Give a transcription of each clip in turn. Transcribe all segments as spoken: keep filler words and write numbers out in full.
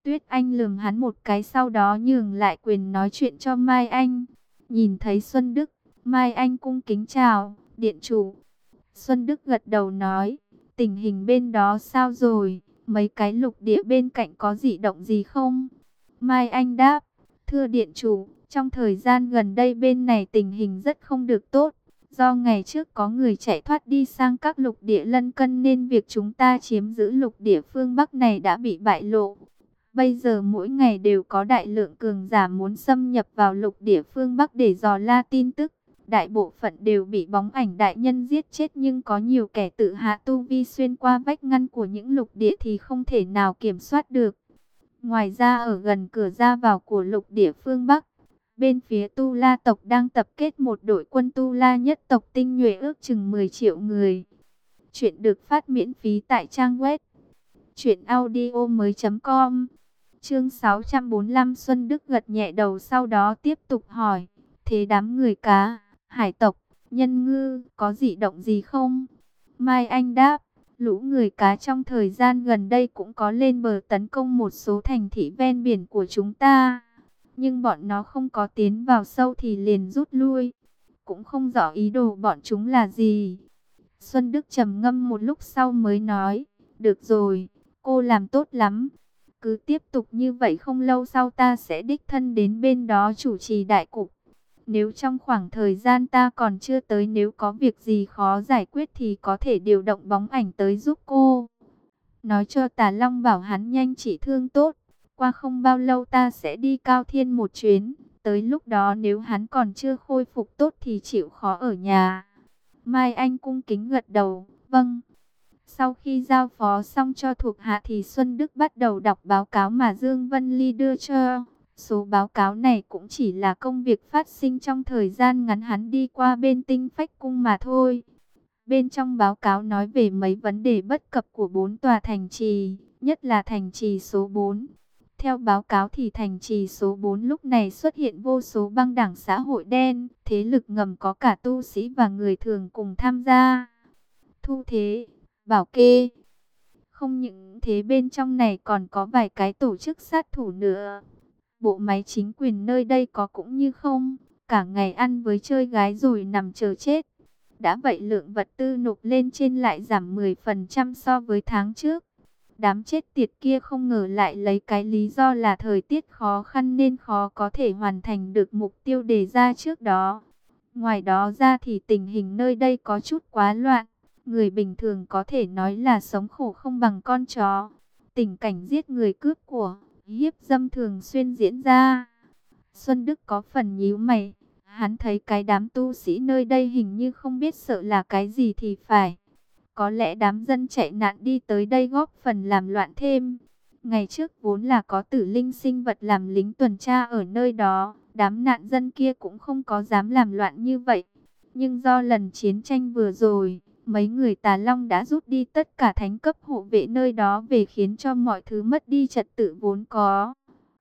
Tuyết Anh lườm hắn một cái, sau đó nhường lại quyền nói chuyện cho Mai Anh. Nhìn thấy Xuân Đức, Mai Anh cung kính chào, điện chủ. Xuân Đức gật đầu nói, tình hình bên đó sao rồi, mấy cái lục địa bên cạnh có dị động gì không? Mai Anh đáp, thưa điện chủ, trong thời gian gần đây bên này tình hình rất không được tốt. Do ngày trước có người chạy thoát đi sang các lục địa lân cận nên việc chúng ta chiếm giữ lục địa phương Bắc này đã bị bại lộ. Bây giờ mỗi ngày đều có đại lượng cường giả muốn xâm nhập vào lục địa phương Bắc để dò la tin tức. Đại bộ phận đều bị bóng ảnh đại nhân giết chết, nhưng có nhiều kẻ tự hạ tu vi xuyên qua vách ngăn của những lục địa thì không thể nào kiểm soát được. Ngoài ra ở gần cửa ra vào của lục địa phương Bắc, bên phía Tu La tộc đang tập kết một đội quân Tu La nhất tộc tinh nhuệ ước chừng mười triệu người. Chuyện được phát miễn phí tại trang web truyện audio mới chấm com. Chương sáu trăm bốn mươi lăm. Xuân Đức gật nhẹ đầu, sau đó tiếp tục hỏi, thế đám người cá, hải tộc, nhân ngư có dị động gì không? Mai Anh đáp, lũ người cá trong thời gian gần đây cũng có lên bờ tấn công một số thành thị ven biển của chúng ta. Nhưng bọn nó không có tiến vào sâu thì liền rút lui. Cũng không rõ ý đồ bọn chúng là gì. Xuân Đức trầm ngâm một lúc sau mới nói, được rồi, cô làm tốt lắm. Cứ tiếp tục như vậy, không lâu sau ta sẽ đích thân đến bên đó chủ trì đại cục. Nếu trong khoảng thời gian ta còn chưa tới, nếu có việc gì khó giải quyết thì có thể điều động bóng ảnh tới giúp cô. Nói cho Tà Long bảo hắn nhanh trị thương tốt. Qua không bao lâu ta sẽ đi Cao Thiên một chuyến. Tới lúc đó nếu hắn còn chưa khôi phục tốt thì chịu khó ở nhà. Mai Anh cung kính gật đầu, vâng. Sau khi giao phó xong cho thuộc hạ thì Xuân Đức bắt đầu đọc báo cáo mà Dương Vân Ly đưa cho. Số báo cáo này cũng chỉ là công việc phát sinh trong thời gian ngắn hắn đi qua bên Tinh Phách Cung mà thôi. Bên trong báo cáo nói về mấy vấn đề bất cập của bốn tòa thành trì, nhất là thành trì số bốn. Theo báo cáo thì thành trì số bốn lúc này xuất hiện vô số băng đảng xã hội đen, thế lực ngầm có cả tu sĩ và người thường cùng tham gia. Thu thế, bảo kê. Không những thế, bên trong này còn có vài cái tổ chức sát thủ nữa. Bộ máy chính quyền nơi đây có cũng như không, cả ngày ăn với chơi gái rồi nằm chờ chết. Đã vậy lượng vật tư nộp lên trên lại giảm mười phần trăm so với tháng trước. Đám chết tiệt kia không ngờ lại lấy cái lý do là thời tiết khó khăn nên khó có thể hoàn thành được mục tiêu đề ra trước đó. Ngoài đó ra thì tình hình nơi đây có chút quá loạn. Người bình thường có thể nói là sống khổ không bằng con chó. Tình cảnh giết người cướp của, hiếp dâm thường xuyên diễn ra. Xuân Đức có phần nhíu mày. Hắn thấy cái đám tu sĩ nơi đây hình như không biết sợ là cái gì thì phải. Có lẽ đám dân chạy nạn đi tới đây góp phần làm loạn thêm. Ngày trước vốn là có tử linh sinh vật làm lính tuần tra ở nơi đó. Đám nạn dân kia cũng không có dám làm loạn như vậy. Nhưng do lần chiến tranh vừa rồi, mấy người Tà Long đã rút đi tất cả thánh cấp hộ vệ nơi đó về, khiến cho mọi thứ mất đi trật tự vốn có.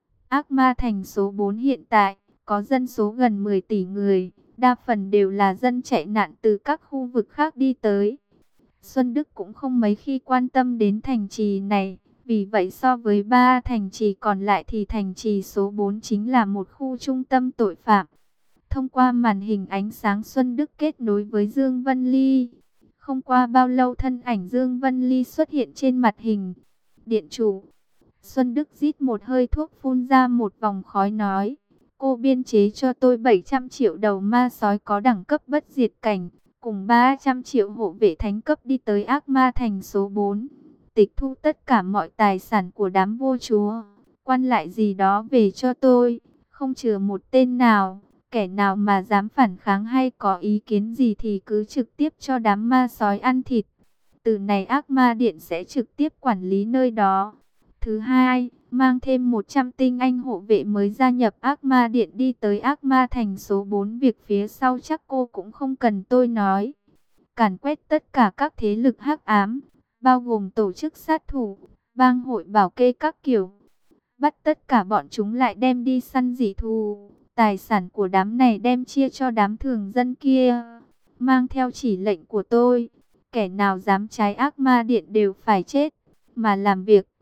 Ác Ma Thành số bốn hiện tại có dân số gần mười tỷ người, đa phần đều là dân chạy nạn từ các khu vực khác đi tới. Xuân Đức cũng không mấy khi quan tâm đến thành trì này, vì vậy so với ba thành trì còn lại thì thành trì số bốn chính là một khu trung tâm tội phạm. Thông qua màn hình ánh sáng, Xuân Đức kết nối với Dương Vân Ly. Không qua bao lâu thân ảnh Dương Vân Ly xuất hiện trên mặt hình. Điện chủ. Xuân Đức rít một hơi thuốc, phun ra một vòng khói nói, cô biên chế cho tôi bảy trăm triệu đầu ma sói có đẳng cấp bất diệt cảnh, cùng ba trăm triệu hộ vệ thánh cấp đi tới Ác Ma Thành số bốn. Tịch thu tất cả mọi tài sản của đám vô chúa, quan lại gì đó về cho tôi, không chừa một tên nào. Kẻ nào mà dám phản kháng hay có ý kiến gì thì cứ trực tiếp cho đám ma sói ăn thịt. Từ này Ác Ma Điện sẽ trực tiếp quản lý nơi đó. Thứ hai, mang thêm một trăm tinh anh hộ vệ mới gia nhập Ác Ma Điện đi tới Ác Ma Thành số bốn. Việc phía sau chắc cô cũng không cần tôi nói. Càn quét tất cả các thế lực hắc ám, bao gồm tổ chức sát thủ, bang hội bảo kê các kiểu. Bắt tất cả bọn chúng lại đem đi săn dị thú. Tài sản của đám này đem chia cho đám thường dân kia. Mang theo chỉ lệnh của tôi, kẻ nào dám trái Ác Ma Điện đều phải chết. Mà làm việc,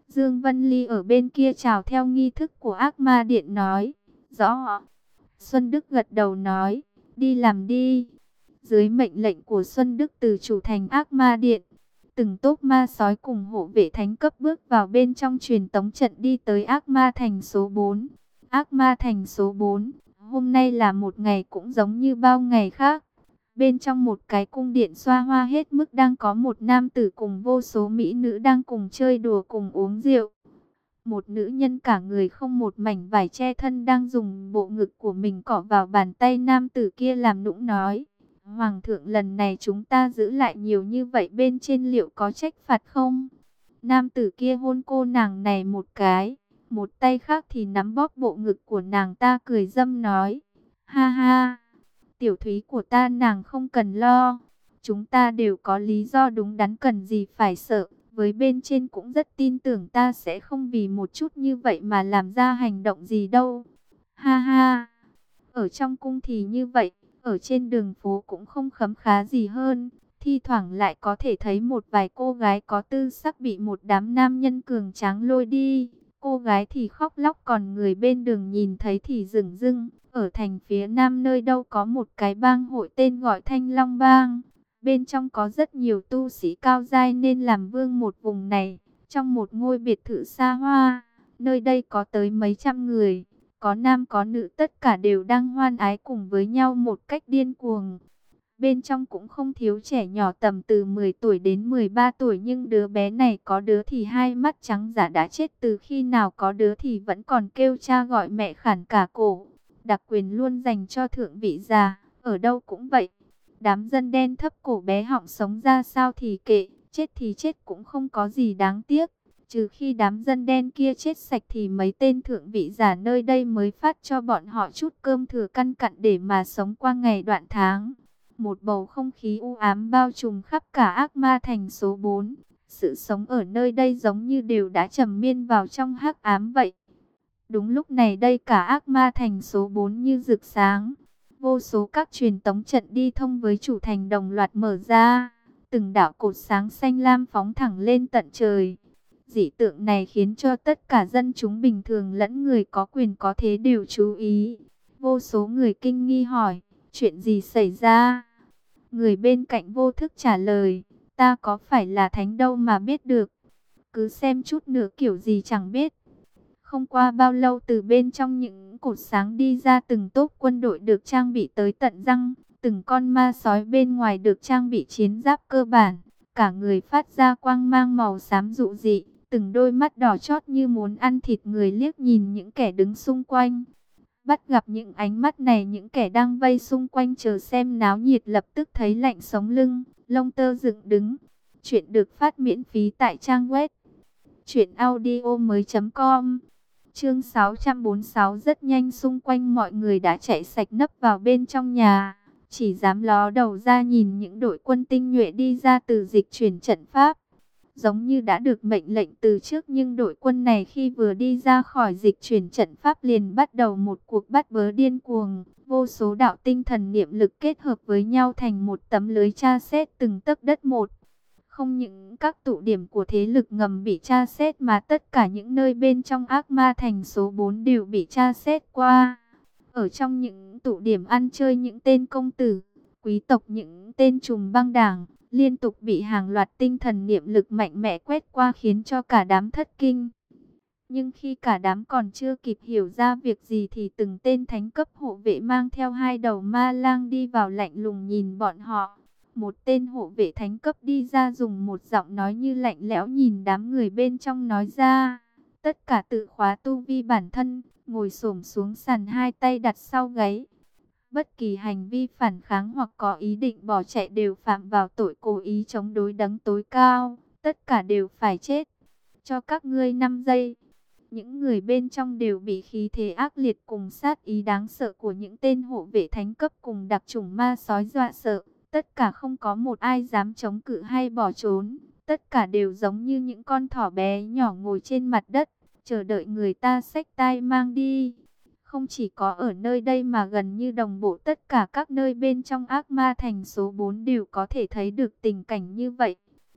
Dương Vân Ly ở bên kia chào theo nghi thức của Ác Ma Điện nói. Rõ. Xuân Đức gật đầu nói. Đi làm đi. Dưới mệnh lệnh của Xuân Đức từ chủ thành Ác Ma Điện, từng tốp ma sói cùng hộ vệ thánh cấp bước vào bên trong truyền tống trận đi tới Ác Ma Thành số bốn. Ác Ma Thành số bốn, hôm nay là một ngày cũng giống như bao ngày khác. Bên trong một cái cung điện xoa hoa hết mức đang có một nam tử cùng vô số mỹ nữ đang cùng chơi đùa cùng uống rượu. Một nữ nhân cả người không một mảnh vải che thân đang dùng bộ ngực của mình cọ vào bàn tay nam tử kia làm nũng nói. Hoàng thượng, lần này chúng ta giữ lại nhiều như vậy bên trên liệu có trách phạt không? Nam tử kia hôn cô nàng này một cái, một tay khác thì nắm bóp bộ ngực của nàng ta cười dâm nói. Ha ha, tiểu thúy của ta nàng không cần lo. Chúng ta đều có lý do đúng đắn, cần gì phải sợ. Với bên trên cũng rất tin tưởng ta sẽ không vì một chút như vậy mà làm ra hành động gì đâu. Ha ha, ở trong cung thì như vậy, ở trên đường phố cũng không khấm khá gì hơn. Thi thoảng lại có thể thấy một vài cô gái có tư sắc bị một đám nam nhân cường tráng lôi đi. Cô gái thì khóc lóc, còn người bên đường nhìn thấy thì rừng rưng. Ở thành phía nam nơi đâu có một cái bang hội tên gọi Thanh Long Bang. Bên trong có rất nhiều tu sĩ cao giai nên làm vương một vùng này. Trong một ngôi biệt thự xa hoa, nơi đây có tới mấy trăm người. Có nam có nữ, tất cả đều đang hoan ái cùng với nhau một cách điên cuồng. Bên trong cũng không thiếu trẻ nhỏ tầm từ mười tuổi đến mười ba tuổi, nhưng đứa bé này có đứa thì hai mắt trắng giả đã chết từ khi nào, có đứa thì vẫn còn kêu cha gọi mẹ khản cả cổ. Đặc quyền luôn dành cho thượng vị già, ở đâu cũng vậy. Đám dân đen thấp cổ bé họng sống ra sao thì kệ, chết thì chết cũng không có gì đáng tiếc. Trừ khi đám dân đen kia chết sạch thì mấy tên thượng vị giả nơi đây mới phát cho bọn họ chút cơm thừa căn cặn để mà sống qua ngày đoạn tháng. Một bầu không khí u ám bao trùm khắp cả Ác Ma Thành số bốn. Sự sống ở nơi đây giống như đều đã trầm miên vào trong hắc ám vậy. Đúng lúc này đây cả Ác Ma Thành số bốn như rực sáng. Vô số các truyền tống trận đi thông với chủ thành đồng loạt mở ra. Từng đạo cột sáng xanh lam phóng thẳng lên tận trời. Dị tượng này khiến cho tất cả dân chúng bình thường lẫn người có quyền có thế đều chú ý. Vô số người kinh nghi hỏi, chuyện gì xảy ra? Người bên cạnh vô thức trả lời, ta có phải là thánh đâu mà biết được. Cứ xem chút nữa kiểu gì chẳng biết. Không qua bao lâu, từ bên trong những cột sáng đi ra từng tốp quân đội được trang bị tới tận răng. Từng con ma sói bên ngoài được trang bị chiến giáp cơ bản. Cả người phát ra quang mang màu xám dụ dị. Từng đôi mắt đỏ chót như muốn ăn thịt người liếc nhìn những kẻ đứng xung quanh. Bắt gặp những ánh mắt này, những kẻ đang vây xung quanh chờ xem náo nhiệt lập tức thấy lạnh sống lưng, lông tơ dựng đứng. Chuyện được phát miễn phí tại trang web truyện audio mới chấm com. Chương sáu trăm bốn mươi sáu. Rất nhanh xung quanh mọi người đã chạy sạch nấp vào bên trong nhà. Chỉ dám ló đầu ra nhìn những đội quân tinh nhuệ đi ra từ dịch chuyển trận pháp. Giống như đã được mệnh lệnh từ trước, nhưng đội quân này khi vừa đi ra khỏi dịch chuyển trận pháp liền bắt đầu một cuộc bắt bớ điên cuồng. Vô số đạo tinh thần niệm lực kết hợp với nhau thành một tấm lưới tra xét từng tấc đất một. Không những các tụ điểm của thế lực ngầm bị tra xét mà tất cả những nơi bên trong Ác Ma Thành số bốn đều bị tra xét qua. Ở trong những tụ điểm ăn chơi, những tên công tử, quý tộc, những tên trùm băng đảng liên tục bị hàng loạt tinh thần niệm lực mạnh mẽ quét qua khiến cho cả đám thất kinh. Nhưng khi cả đám còn chưa kịp hiểu ra việc gì thì từng tên thánh cấp hộ vệ mang theo hai đầu ma lang đi vào lạnh lùng nhìn bọn họ. Một tên hộ vệ thánh cấp đi ra dùng một giọng nói như lạnh lẽo nhìn đám người bên trong nói ra. Tất cả tự khóa tu vi bản thân, ngồi xổm xuống sàn hai tay đặt sau gáy. Bất kỳ hành vi phản kháng hoặc có ý định bỏ chạy đều phạm vào tội cố ý chống đối đấng tối cao. Tất cả đều phải chết. Cho các ngươi năm giây. Những người bên trong đều bị khí thế ác liệt cùng sát ý đáng sợ của những tên hộ vệ thánh cấp cùng đặc chủng ma sói dọa sợ. Tất cả không có một ai dám chống cự hay bỏ trốn. Tất cả đều giống như những con thỏ bé nhỏ ngồi trên mặt đất, chờ đợi người ta xách tay mang đi. Không chỉ có ở nơi đây mà gần như đồng bộ tất cả các nơi bên trong Ác Ma Thành số bốn đều có thể thấy được tình cảnh như vậy.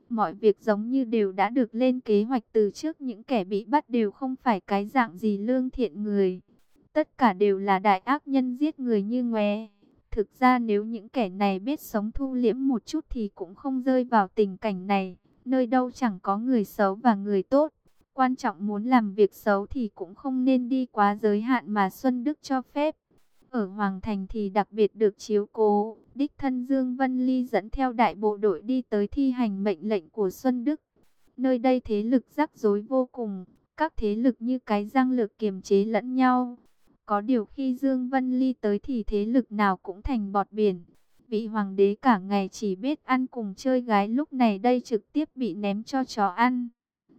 Mọi việc giống như đều đã được lên kế hoạch từ trước, những kẻ bị bắt đều không phải cái dạng gì lương thiện người. Tất cả đều là đại ác nhân giết người như ngoé. Thực ra nếu những kẻ này biết sống thu liễm một chút thì cũng không rơi vào tình cảnh này. Nơi đâu chẳng có người xấu và người tốt. Quan trọng muốn làm việc xấu thì cũng không nên đi quá giới hạn mà Xuân Đức cho phép. Ở Hoàng Thành thì đặc biệt được chiếu cố. Đích thân Dương Vân Ly dẫn theo đại bộ đội đi tới thi hành mệnh lệnh của Xuân Đức. Nơi đây thế lực rắc rối vô cùng. Các thế lực như cái răng lược kiềm chế lẫn nhau. Có điều khi Dương Vân Ly tới thì thế lực nào cũng thành bọt biển. Vị hoàng đế cả ngày chỉ biết ăn cùng chơi gái lúc này đây trực tiếp bị ném cho chó ăn.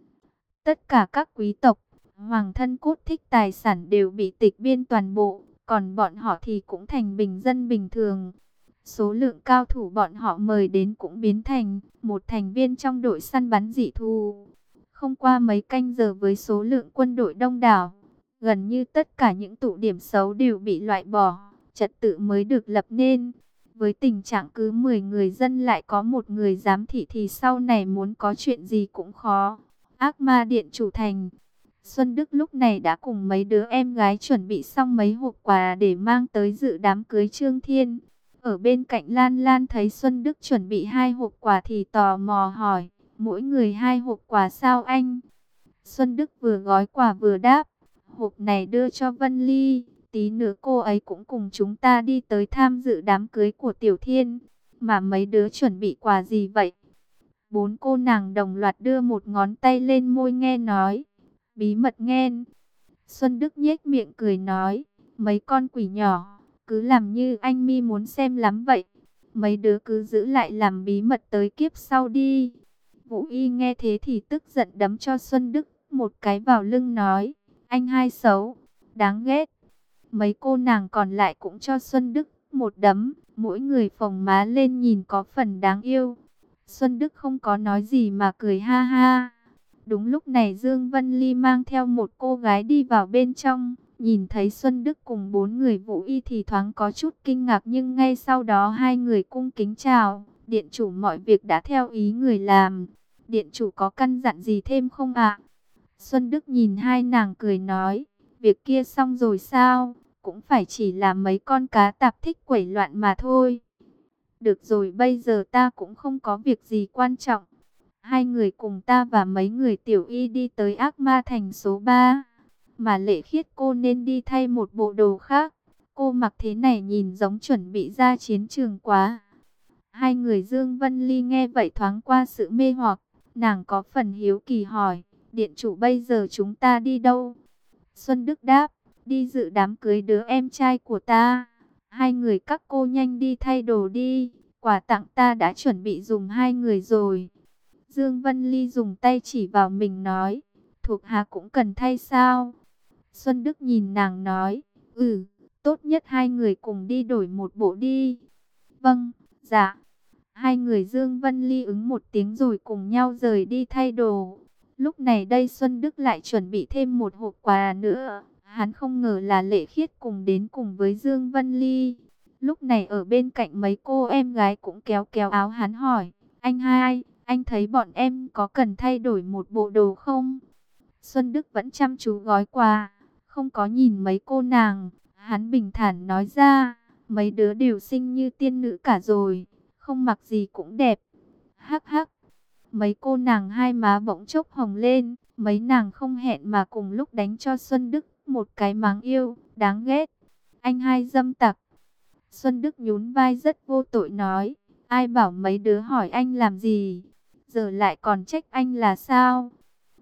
Tất cả các quý tộc, hoàng thân cốt thích tài sản đều bị tịch biên toàn bộ, còn bọn họ thì cũng thành bình dân bình thường. Số lượng cao thủ bọn họ mời đến cũng biến thành một thành viên trong đội săn bắn dị thú. Không qua mấy canh giờ với số lượng quân đội đông đảo, gần như tất cả những tụ điểm xấu đều bị loại bỏ, trật tự mới được lập nên. Với tình trạng cứ mười người dân lại có một người giám thị thì sau này muốn có chuyện gì cũng khó. Ác ma điện chủ thành. Xuân Đức lúc này đã cùng mấy đứa em gái chuẩn bị xong mấy hộp quà để mang tới dự đám cưới Trương Thiên. Ở bên cạnh Lan Lan thấy Xuân Đức chuẩn bị hai hộp quà thì tò mò hỏi, mỗi người hai hộp quà sao anh? Xuân Đức vừa gói quà vừa đáp, hộp này đưa cho Vân Ly, tí nữa cô ấy cũng cùng chúng ta đi tới tham dự đám cưới của Tiểu Thiên. Mà mấy đứa chuẩn bị quà gì vậy? Bốn cô nàng đồng loạt đưa một ngón tay lên môi nghe nói, bí mật nghen. Xuân Đức nhếch miệng cười nói, mấy con quỷ nhỏ, cứ làm như anh mi muốn xem lắm vậy. Mấy đứa cứ giữ lại làm bí mật tới kiếp sau đi. Vũ Y nghe thế thì tức giận đấm cho Xuân Đức một cái vào lưng nói, anh hai xấu, đáng ghét. Mấy cô nàng còn lại cũng cho Xuân Đức một đấm, mỗi người phồng má lên nhìn có phần đáng yêu. Xuân Đức không có nói gì mà cười ha ha. Đúng lúc này Dương Vân Ly mang theo một cô gái đi vào bên trong. Nhìn thấy Xuân Đức cùng bốn người Vũ Y thì thoáng có chút kinh ngạc, nhưng ngay sau đó hai người cung kính chào. Điện chủ mọi việc đã theo ý người làm. Điện chủ có căn dặn gì thêm không ạ? Xuân Đức nhìn hai nàng cười nói, việc kia xong rồi sao? Cũng phải chỉ là mấy con cá tạp thích quẩy loạn mà thôi. Được rồi, bây giờ ta cũng không có việc gì quan trọng. Hai người cùng ta và mấy người tiểu y đi tới ác ma thành số ba. Mà Lệ Khiết cô nên đi thay một bộ đồ khác. Cô mặc thế này nhìn giống chuẩn bị ra chiến trường quá. Hai người Dương Vân Ly nghe vậy thoáng qua sự mê hoặc. Nàng có phần hiếu kỳ hỏi, điện chủ bây giờ chúng ta đi đâu? Xuân Đức đáp, đi dự đám cưới đứa em trai của ta. Hai người các cô nhanh đi thay đồ đi. Quà tặng ta đã chuẩn bị dùng hai người rồi. Dương Vân Ly dùng tay chỉ vào mình nói, thuộc hạ cũng cần thay sao? Xuân Đức nhìn nàng nói, ừ, tốt nhất hai người cùng đi đổi một bộ đi. Vâng, dạ. Hai người Dương Vân Ly ứng một tiếng rồi cùng nhau rời đi thay đồ. Lúc này đây Xuân Đức lại chuẩn bị thêm một hộp quà nữa. Hắn không ngờ là Lệ Khiết cùng đến cùng với Dương Vân Ly. Lúc này ở bên cạnh mấy cô em gái cũng kéo kéo áo hắn hỏi, anh hai, anh thấy bọn em có cần thay đổi một bộ đồ không? Xuân Đức vẫn chăm chú gói quà, không có nhìn mấy cô nàng. Hắn bình thản nói ra, mấy đứa đều xinh như tiên nữ cả rồi, không mặc gì cũng đẹp. Hắc hắc, mấy cô nàng hai má bỗng chốc hồng lên. Mấy nàng không hẹn mà cùng lúc đánh cho Xuân Đức một cái mắng yêu, đáng ghét. Anh hai dâm tặc. Xuân Đức nhún vai rất vô tội nói, ai bảo mấy đứa hỏi anh làm gì, giờ lại còn trách anh là sao?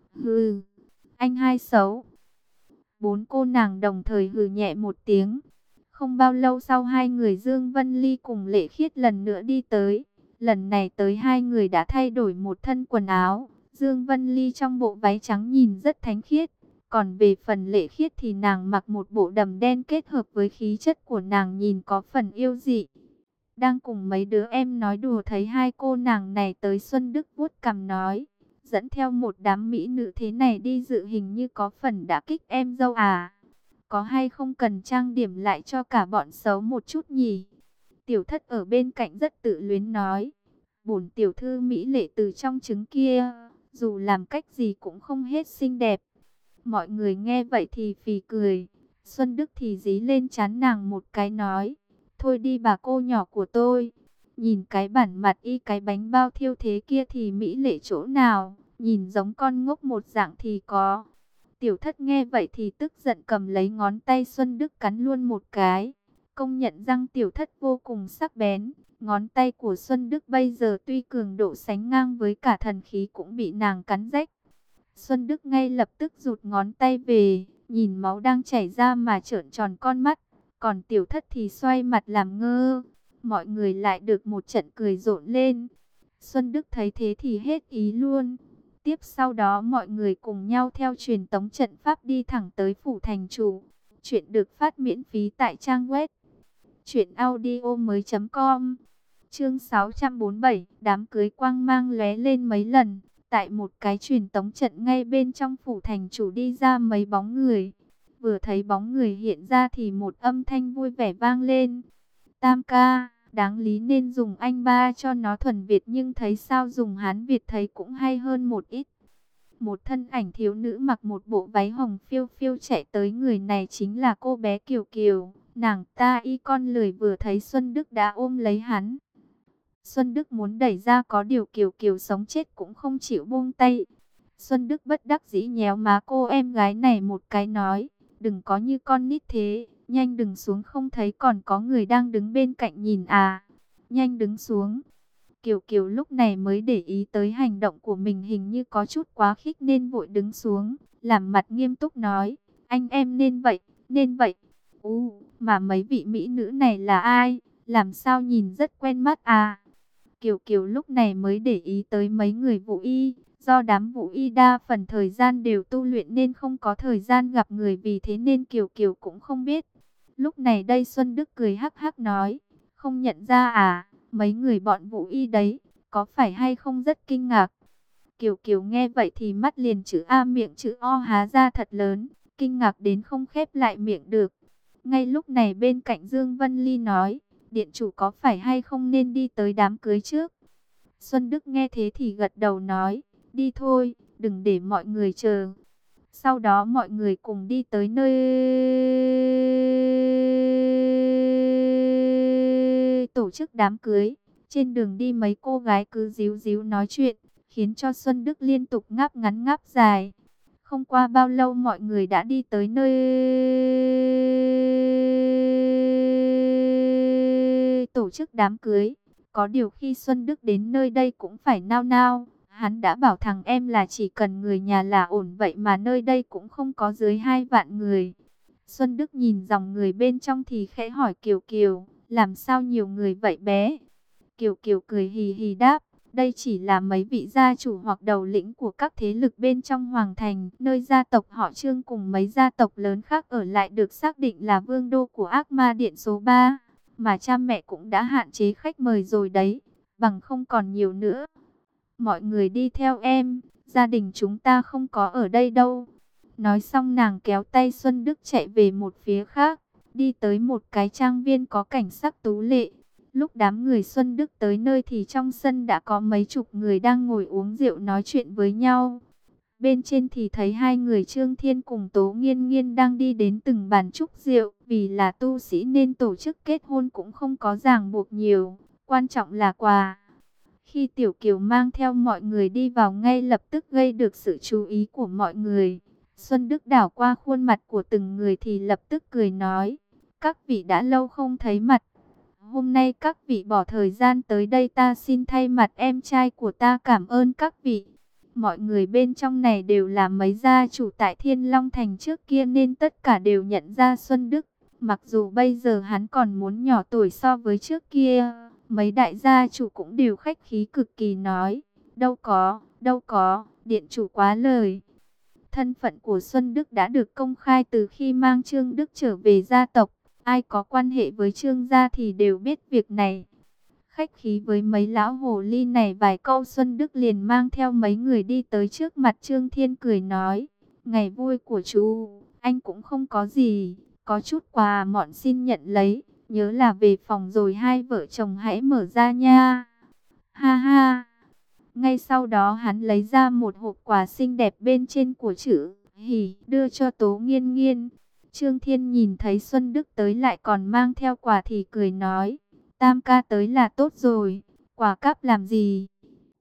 Hừ, anh hai xấu. Bốn cô nàng đồng thời hừ nhẹ một tiếng. Không bao lâu sau hai người Dương Vân Ly cùng Lệ Khiết lần nữa đi tới. Lần này tới hai người đã thay đổi một thân quần áo. Dương Vân Ly trong bộ váy trắng nhìn rất thánh khiết. Còn về phần Lệ Khiết thì nàng mặc một bộ đầm đen kết hợp với khí chất của nàng nhìn có phần yêu dị. Đang cùng mấy đứa em nói đùa thấy hai cô nàng này tới, Xuân Đức vuốt cằm nói, dẫn theo một đám mỹ nữ thế này đi dự hình như có phần đã kích em dâu à. Có hay không cần trang điểm lại cho cả bọn xấu một chút nhỉ? Tiểu Thất ở bên cạnh rất tự luyến nói, bổn tiểu thư mỹ lệ từ trong trứng kia, dù làm cách gì cũng không hết xinh đẹp. Mọi người nghe vậy thì phì cười. Xuân Đức thì dí lên trán nàng một cái nói, thôi đi bà cô nhỏ của tôi. Nhìn cái bản mặt y cái bánh bao thiêu thế kia thì mỹ lệ chỗ nào, nhìn giống con ngốc một dạng thì có. Tiểu thất nghe vậy thì tức giận cầm lấy ngón tay Xuân Đức cắn luôn một cái. Công nhận răng tiểu thất vô cùng sắc bén. Ngón tay của Xuân Đức bây giờ tuy cường độ sánh ngang với cả thần khí cũng bị nàng cắn rách. Xuân Đức ngay lập tức rụt ngón tay về, nhìn máu đang chảy ra mà trợn tròn con mắt. Còn tiểu thất thì xoay mặt làm ngơ. Mọi người lại được một trận cười rộn lên. Xuân Đức thấy thế thì hết ý luôn. Tiếp sau đó mọi người cùng nhau theo truyền tống trận pháp đi thẳng tới phủ thành chủ. Chuyện được phát miễn phí tại trang web truyện audio mới chấm com. Chương sáu trăm bốn mươi bảy, đám cưới quang mang lóe lên mấy lần. Tại một cái truyền tống trận ngay bên trong phủ thành chủ đi ra mấy bóng người. Vừa thấy bóng người hiện ra thì một âm thanh vui vẻ vang lên. Tam ca, đáng lý nên dùng anh ba cho nó thuần Việt, nhưng thấy sao dùng Hán Việt thấy cũng hay hơn một ít. Một thân ảnh thiếu nữ mặc một bộ váy hồng phiêu phiêu chạy tới, người này chính là cô bé Kiều Kiều. Nàng ta y con lười, vừa thấy Xuân Đức đã ôm lấy hắn. Xuân Đức muốn đẩy ra, có điều Kiều Kiều sống chết cũng không chịu buông tay. Xuân Đức bất đắc dĩ nhéo má cô em gái này một cái nói, đừng có như con nít thế, nhanh đừng xuống, không thấy còn có người đang đứng bên cạnh nhìn à, nhanh đứng xuống. Kiều Kiều lúc này mới để ý tới hành động của mình hình như có chút quá khích nên vội đứng xuống, làm mặt nghiêm túc nói, anh em nên vậy, nên vậy. U, mà mấy vị mỹ nữ này là ai, làm sao nhìn rất quen mắt à. Kiều Kiều lúc này mới để ý tới mấy người vũ y. Do đám vũ y đa phần thời gian đều tu luyện nên không có thời gian gặp người, vì thế nên Kiều Kiều cũng không biết. Lúc này đây Xuân Đức cười hắc hắc nói, không nhận ra à, mấy người bọn vũ y đấy, có phải hay không rất kinh ngạc. Kiều Kiều nghe vậy thì mắt liền chữ A miệng chữ O há ra thật lớn, kinh ngạc đến không khép lại miệng được. Ngay lúc này bên cạnh Dương Vân Ly nói, điện chủ có phải hay không nên đi tới đám cưới trước. Xuân Đức nghe thế thì gật đầu nói, đi thôi, đừng để mọi người chờ. Sau đó mọi người cùng đi tới nơi tổ chức đám cưới. Trên đường đi mấy cô gái cứ díu díu nói chuyện, khiến cho Xuân Đức liên tục ngáp ngắn ngáp dài. Không qua bao lâu mọi người đã đi tới nơi tổ chức đám cưới. Có điều khi Xuân Đức đến nơi đây cũng phải nao nao. Hắn đã bảo thằng em là chỉ cần người nhà là ổn, vậy mà nơi đây cũng không có dưới hai vạn người. Xuân Đức nhìn dòng người bên trong thì khẽ hỏi Kiều Kiều, làm sao nhiều người vậy bé? Kiều Kiều cười hì hì đáp, đây chỉ là mấy vị gia chủ hoặc đầu lĩnh của các thế lực bên trong Hoàng Thành, nơi gia tộc họ Trương cùng mấy gia tộc lớn khác ở lại được xác định là vương đô của Ác Ma Điện số ba. Mà cha mẹ cũng đã hạn chế khách mời rồi đấy, bằng không còn nhiều nữa. Mọi người đi theo em, gia đình chúng ta không có ở đây đâu. Nói xong nàng kéo tay Xuân Đức chạy về một phía khác, đi tới một cái trang viên có cảnh sắc tú lệ. Lúc đám người Xuân Đức tới nơi thì trong sân đã có mấy chục người đang ngồi uống rượu nói chuyện với nhau. Bên trên thì thấy hai người Trương Thiên cùng Tố Nghiên Nghiên đang đi đến từng bàn chúc rượu. Vì là tu sĩ nên tổ chức kết hôn cũng không có ràng buộc nhiều, quan trọng là quà. Khi Tiểu Kiều mang theo mọi người đi vào ngay lập tức gây được sự chú ý của mọi người. Xuân Đức đảo qua khuôn mặt của từng người thì lập tức cười nói, các vị đã lâu không thấy mặt. Hôm nay các vị bỏ thời gian tới đây, ta xin thay mặt em trai của ta cảm ơn các vị. Mọi người bên trong này đều là mấy gia chủ tại Thiên Long Thành trước kia nên tất cả đều nhận ra Xuân Đức. Mặc dù bây giờ hắn còn muốn nhỏ tuổi so với trước kia, mấy đại gia chủ cũng đều khách khí cực kỳ nói, đâu có, đâu có, điện chủ quá lời. Thân phận của Xuân Đức đã được công khai từ khi mang Trương Đức trở về gia tộc, ai có quan hệ với Trương gia thì đều biết việc này. Khách khí với mấy lão hồ ly này vài câu, Xuân Đức liền mang theo mấy người đi tới trước mặt Trương Thiên cười nói, ngày vui của chú, anh cũng không có gì, có chút quà mọn xin nhận lấy, nhớ là về phòng rồi hai vợ chồng hãy mở ra nha. Ha ha. Ngay sau đó hắn lấy ra một hộp quà xinh đẹp bên trên của chữ hỉ đưa cho Tố Nghiên Nghiên. Trương Thiên nhìn thấy Xuân Đức tới lại còn mang theo quà thì cười nói, Tam ca tới là tốt rồi, quà cáp làm gì?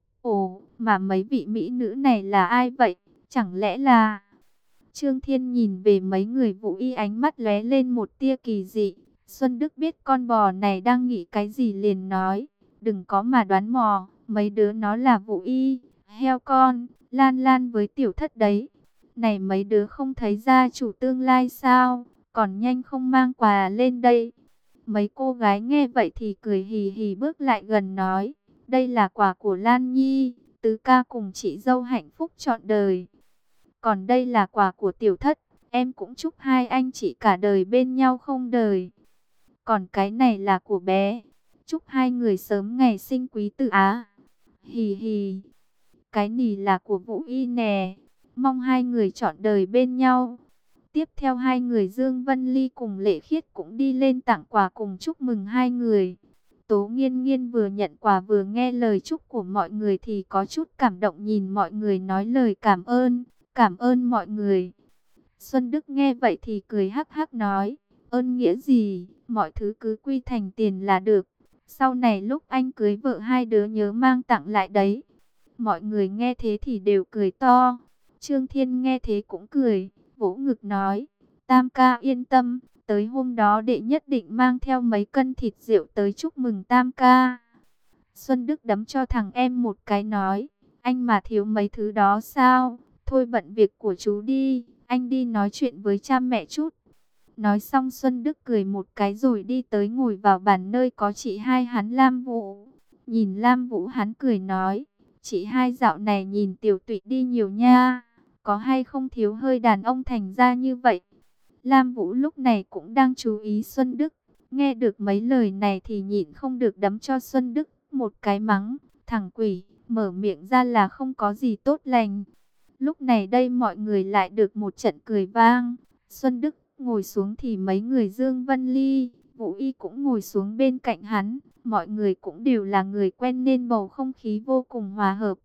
Ồ, mà mấy vị mỹ nữ này là ai vậy? Chẳng lẽ là... Trương Thiên nhìn về mấy người Vũ Y, ánh mắt lóe lên một tia kỳ dị. Xuân Đức biết con bò này đang nghĩ cái gì liền nói, đừng có mà đoán mò, mấy đứa nó là Vũ Y, heo con, Lan Lan với Tiểu Thất đấy. Này mấy đứa không thấy gia chủ tương lai sao, còn nhanh không mang quà lên đây. Mấy cô gái nghe vậy thì cười hì hì bước lại gần nói, đây là quà của Lan Nhi, tứ ca cùng chị dâu hạnh phúc trọn đời. Còn đây là quà của Tiểu Thất, em cũng chúc hai anh chị cả đời bên nhau không đời. Còn cái này là của bé, chúc hai người sớm ngày sinh quý tử á. Hì hì. Cái nỉ là của Vũ Y nè, mong hai người trọn đời bên nhau. Tiếp theo hai người Dương Vân Ly cùng Lệ Khiết cũng đi lên tặng quà cùng chúc mừng hai người. Tố Nghiên Nghiên vừa nhận quà vừa nghe lời chúc của mọi người thì có chút cảm động, nhìn mọi người nói lời cảm ơn, cảm ơn mọi người. Xuân Đức nghe vậy thì cười hắc hắc nói, ơn nghĩa gì, mọi thứ cứ quy thành tiền là được. Sau này lúc anh cưới vợ hai đứa nhớ mang tặng lại đấy. Mọi người nghe thế thì đều cười to. Trương Thiên nghe thế cũng cười, vỗ ngực nói, Tam ca yên tâm, tới hôm đó đệ nhất định mang theo mấy cân thịt rượu tới chúc mừng Tam ca. Xuân Đức đấm cho thằng em một cái nói, anh mà thiếu mấy thứ đó sao, thôi bận việc của chú đi, anh đi nói chuyện với cha mẹ chút. Nói xong Xuân Đức cười một cái rồi đi tới ngồi vào bàn nơi có chị hai hắn Lam Vũ. Nhìn Lam Vũ hắn cười nói, chị hai dạo này nhìn tiểu tụy đi nhiều nha, có hay không thiếu hơi đàn ông thành ra như vậy. Lam Vũ lúc này cũng đang chú ý Xuân Đức, nghe được mấy lời này thì nhịn không được đấm cho Xuân Đức một cái mắng, thằng quỷ, mở miệng ra là không có gì tốt lành. Lúc này đây mọi người lại được một trận cười vang. Xuân Đức ngồi xuống thì mấy người Dương Vân Ly, Vũ Y cũng ngồi xuống bên cạnh hắn. Mọi người cũng đều là người quen nên bầu không khí vô cùng hòa hợp.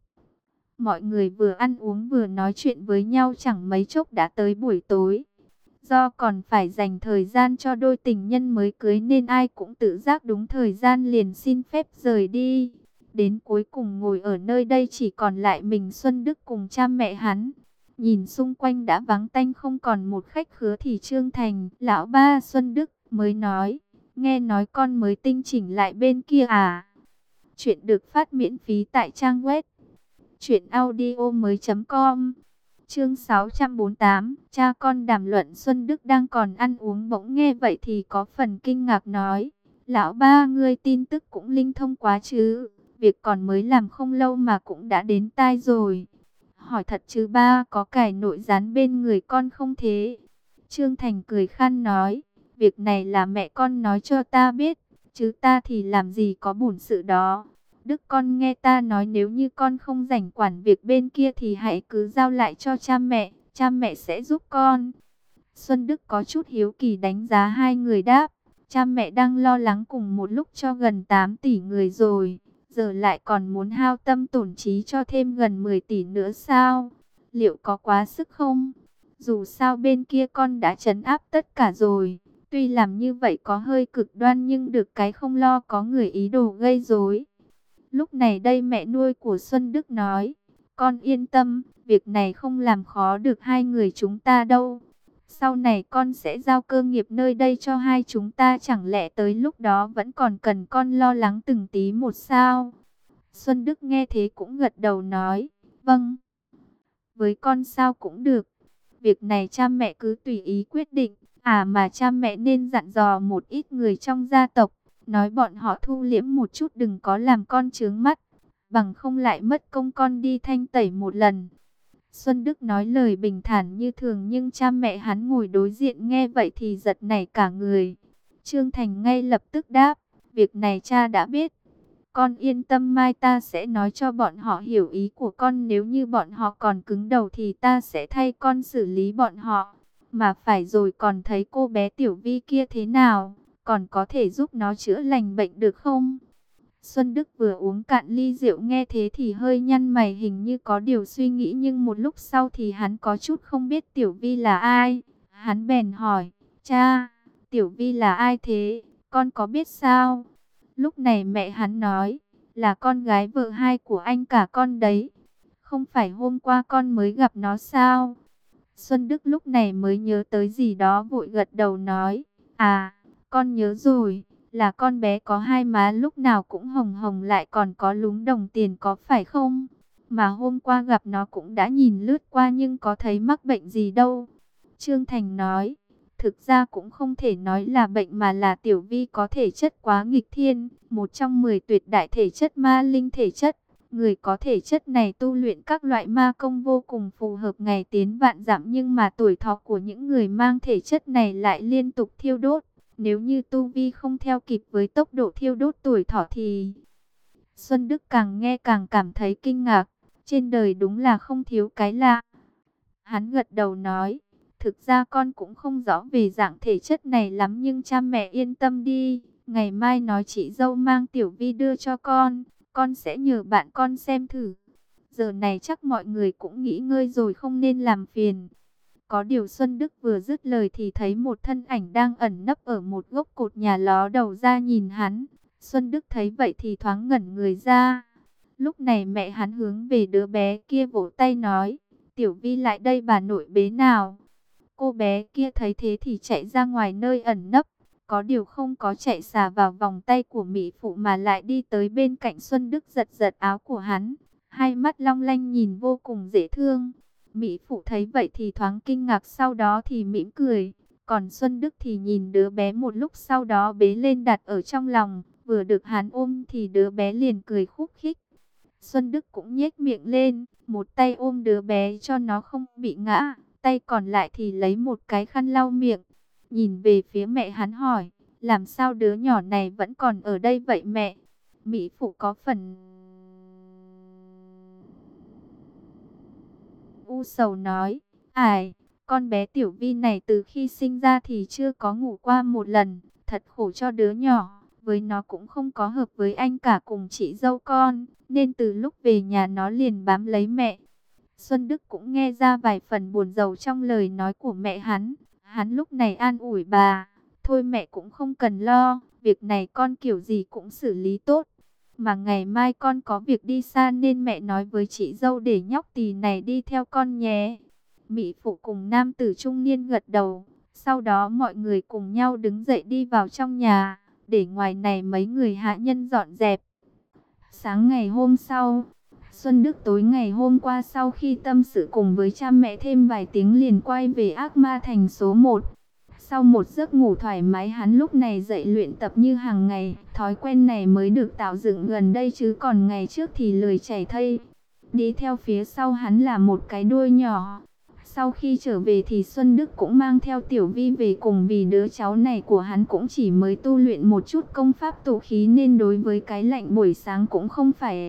Mọi người vừa ăn uống vừa nói chuyện với nhau, chẳng mấy chốc đã tới buổi tối. Do còn phải dành thời gian cho đôi tình nhân mới cưới nên ai cũng tự giác đúng thời gian liền xin phép rời đi. Đến cuối cùng ngồi ở nơi đây chỉ còn lại mình Xuân Đức cùng cha mẹ hắn. Nhìn xung quanh đã vắng tanh không còn một khách khứa thì Trương Thành, lão ba Xuân Đức mới nói, nghe nói con mới tinh chỉnh lại bên kia à? Chuyện được phát miễn phí tại trang web truyện audio mới chấm com. Chương sáu trăm bốn mươi tám, cha con đàm luận. Xuân Đức đang còn ăn uống bỗng nghe vậy thì có phần kinh ngạc nói, lão ba ngươi tin tức cũng linh thông quá chứ, việc còn mới làm không lâu mà cũng đã đến tai rồi. Hỏi thật chứ ba, có cải nội gián bên người con không thế? Trương Thành cười khan nói, việc này là mẹ con nói cho ta biết, chứ ta thì làm gì có bổn sự đó. Đức con nghe ta nói nếu như con không rảnh quản việc bên kia thì hãy cứ giao lại cho cha mẹ, cha mẹ sẽ giúp con. Xuân Đức có chút hiếu kỳ đánh giá hai người đáp, cha mẹ đang lo lắng cùng một lúc cho gần tám tỷ người rồi, giờ lại còn muốn hao tâm tổn trí cho thêm gần mười tỷ nữa sao? Liệu có quá sức không? Dù sao bên kia con đã trấn áp tất cả rồi, tuy làm như vậy có hơi cực đoan nhưng được cái không lo có người ý đồ gây rối. Lúc này đây mẹ nuôi của Xuân Đức nói, con yên tâm, việc này không làm khó được hai người chúng ta đâu. Sau này con sẽ giao cơ nghiệp nơi đây cho hai chúng ta, chẳng lẽ tới lúc đó vẫn còn cần con lo lắng từng tí một sao? Xuân Đức nghe thế cũng gật đầu nói, vâng, với con sao cũng được. Việc này cha mẹ cứ tùy ý quyết định, à mà cha mẹ nên dặn dò một ít người trong gia tộc, nói bọn họ thu liễm một chút đừng có làm con chướng mắt, bằng không lại mất công con đi thanh tẩy một lần. Xuân Đức nói lời bình thản như thường nhưng cha mẹ hắn ngồi đối diện nghe vậy thì giật nảy cả người. Trương Thành ngay lập tức đáp, việc này cha đã biết. Con yên tâm, mai ta sẽ nói cho bọn họ hiểu ý của con, nếu như bọn họ còn cứng đầu thì ta sẽ thay con xử lý bọn họ. Mà phải rồi, còn thấy cô bé Tiểu Vi kia thế nào? Còn có thể giúp nó chữa lành bệnh được không? Xuân Đức vừa uống cạn ly rượu nghe thế thì hơi nhăn mày, hình như có điều suy nghĩ, nhưng một lúc sau thì hắn có chút không biết Tiểu Vi là ai. Hắn bèn hỏi, cha, Tiểu Vi là ai thế, con có biết sao? Lúc này mẹ hắn nói, là con gái vợ hai của anh cả con đấy. Không phải hôm qua con mới gặp nó sao? Xuân Đức lúc này mới nhớ tới gì đó, vội gật đầu nói, à, con nhớ rồi, là con bé có hai má lúc nào cũng hồng hồng, lại còn có lúm đồng tiền có phải không? Mà hôm qua gặp nó cũng đã nhìn lướt qua nhưng có thấy mắc bệnh gì đâu. Trương Thành nói, thực ra cũng không thể nói là bệnh mà là Tiểu Vi có thể chất quá nghịch thiên, một trong mười tuyệt đại thể chất ma linh thể chất. Người có thể chất này tu luyện các loại ma công vô cùng phù hợp, ngày tiến vạn dặm, nhưng mà tuổi thọ của những người mang thể chất này lại liên tục thiêu đốt. Nếu như tu vi không theo kịp với tốc độ thiêu đốt tuổi thọ thì... Xuân Đức càng nghe càng cảm thấy kinh ngạc, trên đời đúng là không thiếu cái lạ. Hắn gật đầu nói, thực ra con cũng không rõ về dạng thể chất này lắm, nhưng cha mẹ yên tâm đi, ngày mai nói chị dâu mang Tiểu Vi đưa cho con. Con sẽ nhờ bạn con xem thử. Giờ này chắc mọi người cũng nghỉ ngơi rồi, không nên làm phiền. Có điều Xuân Đức vừa dứt lời thì thấy một thân ảnh đang ẩn nấp ở một gốc cột nhà ló đầu ra nhìn hắn. Xuân Đức thấy vậy thì thoáng ngẩn người ra. Lúc này mẹ hắn hướng về đứa bé kia vỗ tay nói, Tiểu Vi lại đây bà nội bế nào. Cô bé kia thấy thế thì chạy ra ngoài nơi ẩn nấp. Có điều không có chạy xà vào vòng tay của Mỹ Phụ mà lại đi tới bên cạnh Xuân Đức, giật giật áo của hắn. Hai mắt long lanh nhìn vô cùng dễ thương. Mỹ Phụ thấy vậy thì thoáng kinh ngạc, sau đó thì mỉm cười. Còn Xuân Đức thì nhìn đứa bé một lúc, sau đó bế lên đặt ở trong lòng. Vừa được hắn ôm thì đứa bé liền cười khúc khích. Xuân Đức cũng nhếch miệng lên, một tay ôm đứa bé cho nó không bị ngã, tay còn lại thì lấy một cái khăn lau miệng. Nhìn về phía mẹ hắn hỏi, làm sao đứa nhỏ này vẫn còn ở đây vậy mẹ? Mỹ Phụ có phần u sầu nói, ai, con bé Tiểu Vi này từ khi sinh ra thì chưa có ngủ qua một lần, thật khổ cho đứa nhỏ, với nó cũng không có hợp với anh cả cùng chị dâu con, nên từ lúc về nhà nó liền bám lấy mẹ. Xuân Đức cũng nghe ra vài phần buồn rầu trong lời nói của mẹ hắn. Hắn lúc này an ủi bà, thôi mẹ cũng không cần lo, việc này con kiểu gì cũng xử lý tốt. Mà ngày mai con có việc đi xa nên mẹ nói với chị dâu để nhóc tì này đi theo con nhé. Mỹ Phụ cùng nam tử trung niên gật đầu, sau đó mọi người cùng nhau đứng dậy đi vào trong nhà, để ngoài này mấy người hạ nhân dọn dẹp. Sáng ngày hôm sau, Xuân Đức tối ngày hôm qua sau khi tâm sự cùng với cha mẹ thêm vài tiếng liền quay về Ác Ma Thành số một. Sau một giấc ngủ thoải mái, hắn lúc này dậy luyện tập như hàng ngày. Thói quen này mới được tạo dựng gần đây chứ còn ngày trước thì lười chảy thây. Đi theo phía sau hắn là một cái đuôi nhỏ. Sau khi trở về thì Xuân Đức cũng mang theo Tiểu Vi về cùng, vì đứa cháu này của hắn cũng chỉ mới tu luyện một chút công pháp tụ khí nên đối với cái lạnh buổi sáng cũng không phải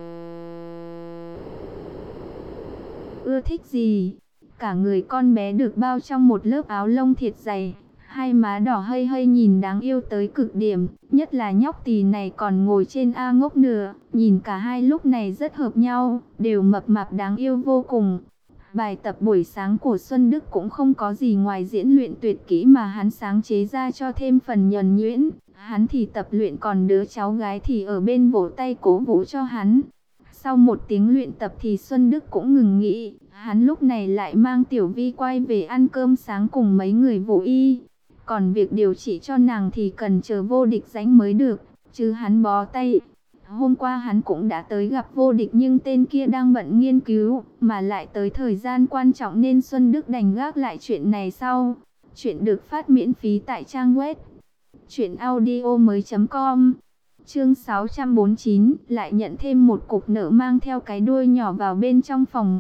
ưa thích gì. Cả người con bé được bao trong một lớp áo lông thiệt dày, hai má đỏ hây hây nhìn đáng yêu tới cực điểm, nhất là nhóc tì này còn ngồi trên A Ngốc nửa, nhìn cả hai lúc này rất hợp nhau, đều mập mạp đáng yêu vô cùng. Bài tập buổi sáng của Xuân Đức cũng không có gì ngoài diễn luyện tuyệt kỹ mà hắn sáng chế ra cho thêm phần nhuần nhuyễn. Hắn thì tập luyện, còn đứa cháu gái thì ở bên vỗ tay cố vũ cho hắn. Sau một tiếng luyện tập thì Xuân Đức cũng ngừng nghỉ. Hắn lúc này lại mang Tiểu Vi quay về ăn cơm sáng cùng mấy người Vũ Y. Còn việc điều trị cho nàng thì cần chờ Vô Địch rảnh mới được, chứ hắn bó tay. Hôm qua hắn cũng đã tới gặp Vô Địch nhưng tên kia đang bận nghiên cứu, mà lại tới thời gian quan trọng nên Xuân Đức đành gác lại chuyện này sau. Chuyện được phát miễn phí tại trang web truyện audio mới chấm com. Chương sáu trăm bốn mươi chín, lại nhận thêm một cục nợ mang theo cái đuôi nhỏ vào bên trong phòng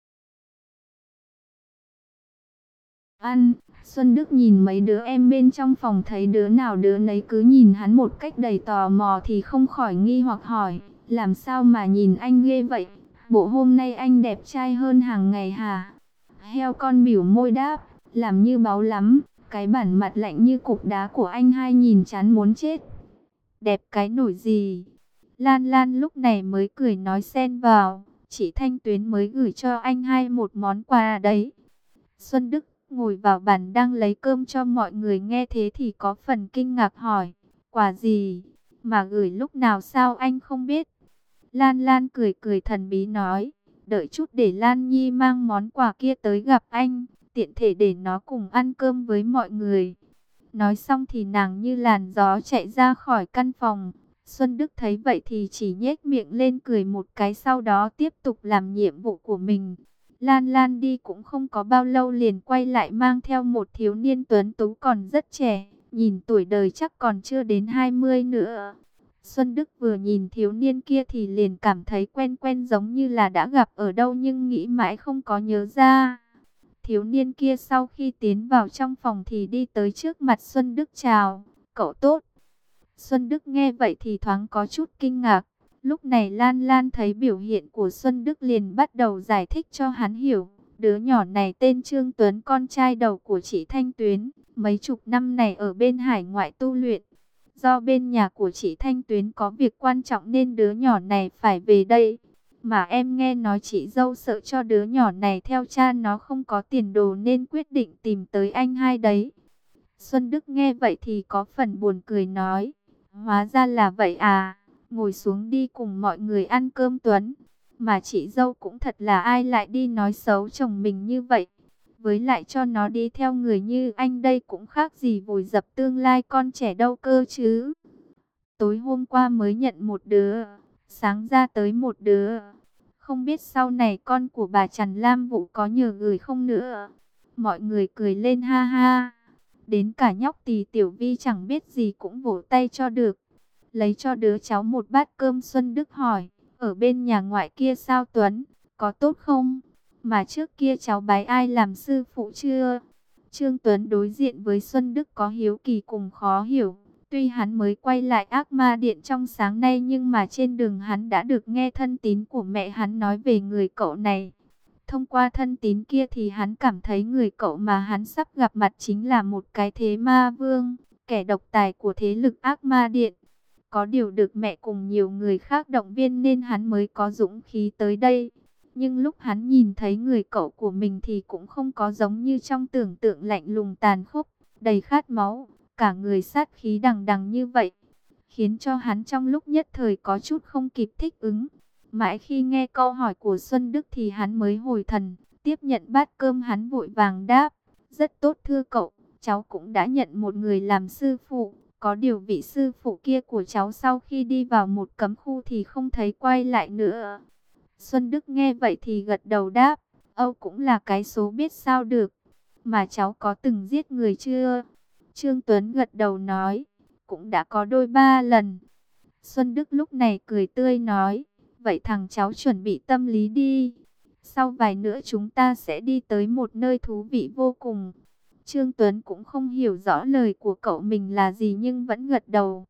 ăn. Xuân Đức nhìn mấy đứa em bên trong phòng, thấy đứa nào đứa nấy cứ nhìn hắn một cách đầy tò mò thì không khỏi nghi hoặc hỏi, làm sao mà nhìn anh ghê vậy? Bộ hôm nay anh đẹp trai hơn hàng ngày hả? Heo con bỉu môi đáp, làm như báu lắm, cái bản mặt lạnh như cục đá của anh hai nhìn chán muốn chết. Đẹp cái nổi gì? Lan Lan lúc này mới cười nói xen vào, chị Thanh Tuyến mới gửi cho anh hai một món quà đấy. Xuân Đức ngồi vào bàn đang lấy cơm cho mọi người, nghe thế thì có phần kinh ngạc hỏi, quà gì, mà gửi lúc nào sao anh không biết? Lan Lan cười cười thần bí nói, đợi chút để Lan Nhi mang món quà kia tới gặp anh, tiện thể để nó cùng ăn cơm với mọi người. Nói xong thì nàng như làn gió chạy ra khỏi căn phòng. Xuân Đức thấy vậy thì chỉ nhếch miệng lên cười một cái, sau đó tiếp tục làm nhiệm vụ của mình. Lan Lan đi cũng không có bao lâu liền quay lại mang theo một thiếu niên tuấn tú còn rất trẻ, nhìn tuổi đời chắc còn chưa đến hai mươi nữa. Xuân Đức vừa nhìn thiếu niên kia thì liền cảm thấy quen quen, giống như là đã gặp ở đâu nhưng nghĩ mãi không có nhớ ra. Thiếu niên kia sau khi tiến vào trong phòng thì đi tới trước mặt Xuân Đức chào, cậu tốt. Xuân Đức nghe vậy thì thoáng có chút kinh ngạc. Lúc này Lan Lan thấy biểu hiện của Xuân Đức liền bắt đầu giải thích cho hắn hiểu. Đứa nhỏ này tên Trương Tuấn, con trai đầu của chị Thanh Tuyến. Mấy chục năm này ở bên hải ngoại tu luyện. Do bên nhà của chị Thanh Tuyến có việc quan trọng nên đứa nhỏ này phải về đây. Mà em nghe nói chị dâu sợ cho đứa nhỏ này theo cha nó không có tiền đồ nên quyết định tìm tới anh hai đấy. Xuân Đức nghe vậy thì có phần buồn cười nói, hóa ra là vậy à, ngồi xuống đi cùng mọi người ăn cơm Tuấn. Mà chị dâu cũng thật là ai lại đi nói xấu chồng mình như vậy. Với lại cho nó đi theo người như anh đây cũng khác gì vùi dập tương lai con trẻ đâu cơ chứ. Tối hôm qua mới nhận một đứa, sáng ra tới một đứa. Không biết sau này con của bà Trần Lam Vũ có nhờ gửi không nữa. Mọi người cười lên ha ha. Đến cả nhóc Tỳ Tiểu Vi chẳng biết gì cũng vỗ tay cho được. Lấy cho đứa cháu một bát cơm. Xuân Đức hỏi, ở bên nhà ngoại kia sao Tuấn, có tốt không? Mà trước kia cháu bái ai làm sư phụ chưa? Trương Tuấn đối diện với Xuân Đức có hiếu kỳ cùng khó hiểu. Tuy hắn mới quay lại Ác Ma Điện trong sáng nay nhưng mà trên đường hắn đã được nghe thân tín của mẹ hắn nói về người cậu này. Thông qua thân tín kia thì hắn cảm thấy người cậu mà hắn sắp gặp mặt chính là một cái thế ma vương, kẻ độc tài của thế lực Ác Ma Điện. Có điều được mẹ cùng nhiều người khác động viên nên hắn mới có dũng khí tới đây. Nhưng lúc hắn nhìn thấy người cậu của mình thì cũng không có giống như trong tưởng tượng lạnh lùng tàn khốc, đầy khát máu, cả người sát khí đằng đằng như vậy, khiến cho hắn trong lúc nhất thời có chút không kịp thích ứng. Mãi khi nghe câu hỏi của Xuân Đức thì hắn mới hồi thần, tiếp nhận bát cơm hắn vội vàng đáp, rất tốt thưa cậu, cháu cũng đã nhận một người làm sư phụ, có điều vị sư phụ kia của cháu sau khi đi vào một cấm khu thì không thấy quay lại nữa. Xuân Đức nghe vậy thì gật đầu đáp, Âu cũng là cái số biết sao được, mà cháu có từng giết người chưa? Trương Tuấn gật đầu nói, cũng đã có đôi ba lần. Xuân Đức lúc này cười tươi nói, vậy thằng cháu chuẩn bị tâm lý đi. Sau vài nữa chúng ta sẽ đi tới một nơi thú vị vô cùng. Trương Tuấn cũng không hiểu rõ lời của cậu mình là gì nhưng vẫn gật đầu.